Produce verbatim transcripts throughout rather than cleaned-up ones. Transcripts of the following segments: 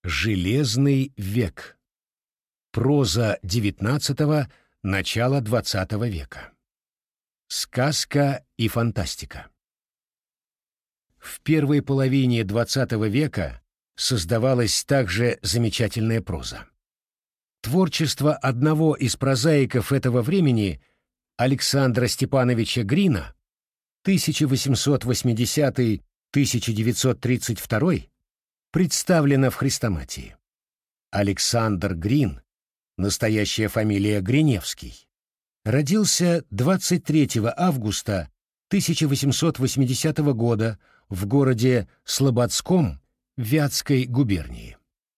Железный век. Проза девятнадцатого — начала двадцатого века. Сказка и фантастика. В первой половине двадцатого века создавалась также замечательная проза. Творчество одного из прозаиков этого времени, Александра Степановича Грина, тысяча восемьсот восьмидесятый — тысяча девятьсот тридцать второй, представлено в «Хрестоматии». Александр Грин, настоящая фамилия Гриневский, родился двадцать третьего августа тысяча восемьсот восьмидесятого года в городе Слободском Вятской губернии.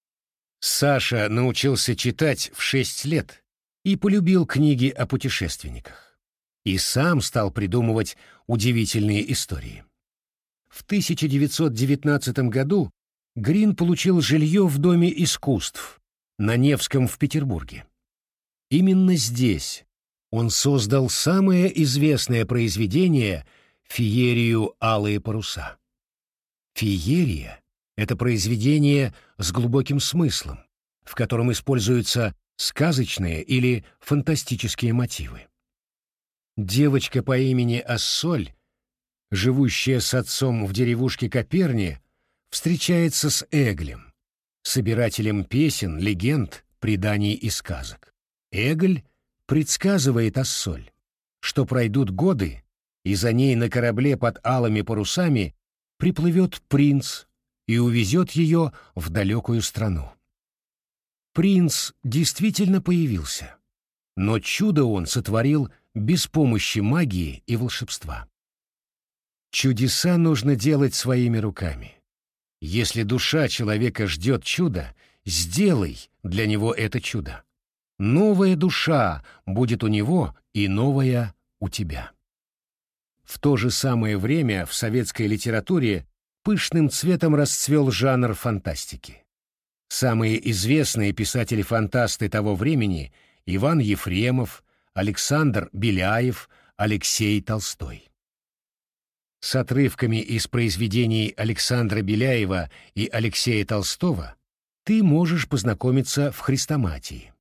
Саша научился читать в шесть лет и полюбил книги о путешественниках. И сам стал придумывать удивительные истории. В тысяча девятьсот девятнадцатом году Грин получил жилье в Доме искусств на Невском в Петербурге. Именно здесь он создал самое известное произведение «Феерию Алые паруса». Феерия — это произведение с глубоким смыслом, в котором используются сказочные или фантастические мотивы. Девочка по имени Ассоль, живущая с отцом в деревушке Коперни, встречается с Эглем, собирателем песен, легенд, преданий и сказок. Эгль предсказывает Ассоль, что пройдут годы, и за ней на корабле под алыми парусами приплывет принц и увезет ее в далекую страну. Принц действительно появился, но чудо он сотворил без помощи магии и волшебства. Чудеса нужно делать своими руками. Если душа человека ждет чуда, сделай для него это чудо. Новая душа будет у него и новая у тебя. В то же самое время в советской литературе пышным цветом расцвел жанр фантастики. Самые известные писатели-фантасты того времени — Иван Ефремов, Александр Беляев, Алексей Толстой. С отрывками из произведений Александра Беляева и Алексея Толстого ты можешь познакомиться в «Хрестоматии».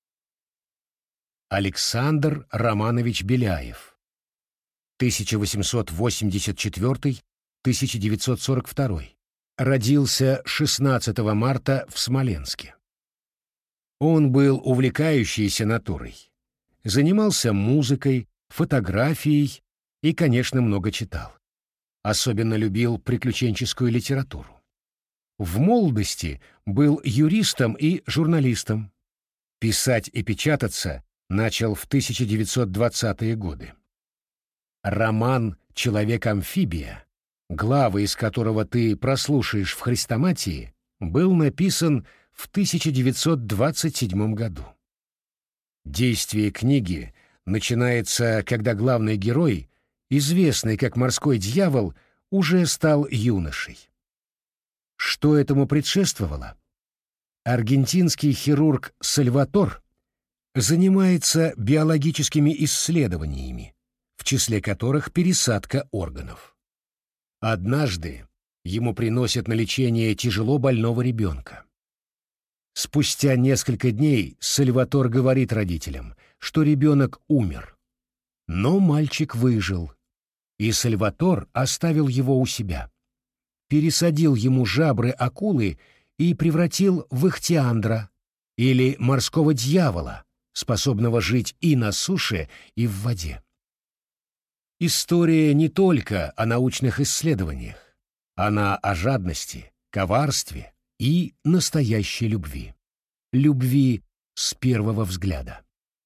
Александр Романович Беляев, тысяча восемьсот восемьдесят четвёртый — тысяча девятьсот сорок второй, родился шестнадцатого марта в Смоленске. Он был увлекающейся натурой, занимался музыкой, фотографией и, конечно, много читал. Особенно любил приключенческую литературу. В молодости был юристом и журналистом. Писать и печататься начал в тысяча девятьсот двадцатые годы. Роман «Человек-амфибия», главы из которого ты прослушаешь в «Хрестоматии», был написан в тысяча девятьсот двадцать седьмом году. Действие книги начинается, когда главный герой, известный как морской дьявол, уже стал юношей. Что этому предшествовало? Аргентинский хирург Сальватор занимается биологическими исследованиями, в числе которых пересадка органов. Однажды ему приносят на лечение тяжело больного ребенка. Спустя несколько дней Сальватор говорит родителям, что ребенок умер. Но мальчик выжил, и Сальватор оставил его у себя. Пересадил ему жабры акулы и превратил в ихтиандра, или морского дьявола, способного жить и на суше, и в воде. История не только о научных исследованиях, она о жадности, коварстве и настоящей любви. Любви с первого взгляда.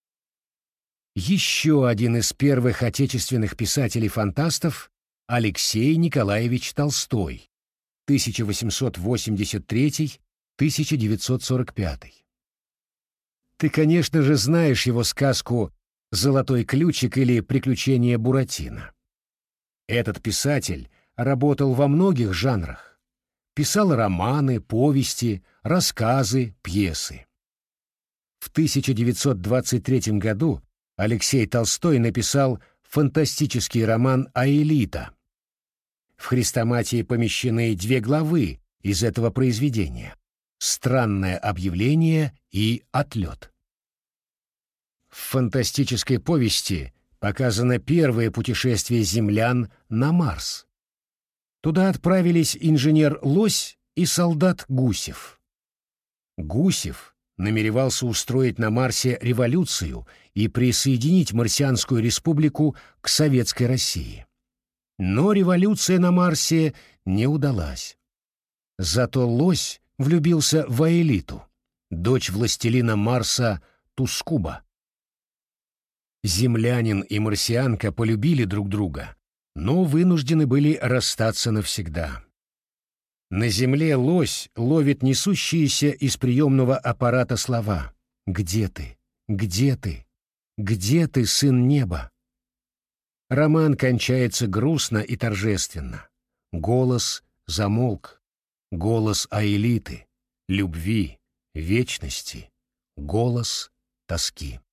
Еще один из первых отечественных писателей-фантастов — Алексей Николаевич Толстой, тысяча восемьсот восемьдесят третий — тысяча девятьсот сорок пятый. Ты, конечно же, знаешь его сказку «Золотой ключик» или «Приключения Буратино». Этот писатель работал во многих жанрах. Писал романы, повести, рассказы, пьесы. В тысяча девятьсот двадцать третьем году Алексей Толстой написал фантастический роман «Аэлита». В «Хрестоматии» помещены две главы из этого произведения. «Странное объявление» и «Отлет». В фантастической повести показано первое путешествие землян на Марс. Туда отправились инженер Лось и солдат Гусев. Гусев намеревался устроить на Марсе революцию и присоединить Марсианскую республику к Советской России. Но революция на Марсе не удалась. Зато Лось влюбился в Аэлиту, дочь властелина Марса Тускуба. Землянин и марсианка полюбили друг друга, но вынуждены были расстаться навсегда. На земле Лось ловит несущиеся из приемного аппарата слова: «Где ты? Где ты? Где ты, сын неба?» Роман кончается грустно и торжественно. Голос замолк. Голос Аэлиты, любви, вечности. Голос тоски.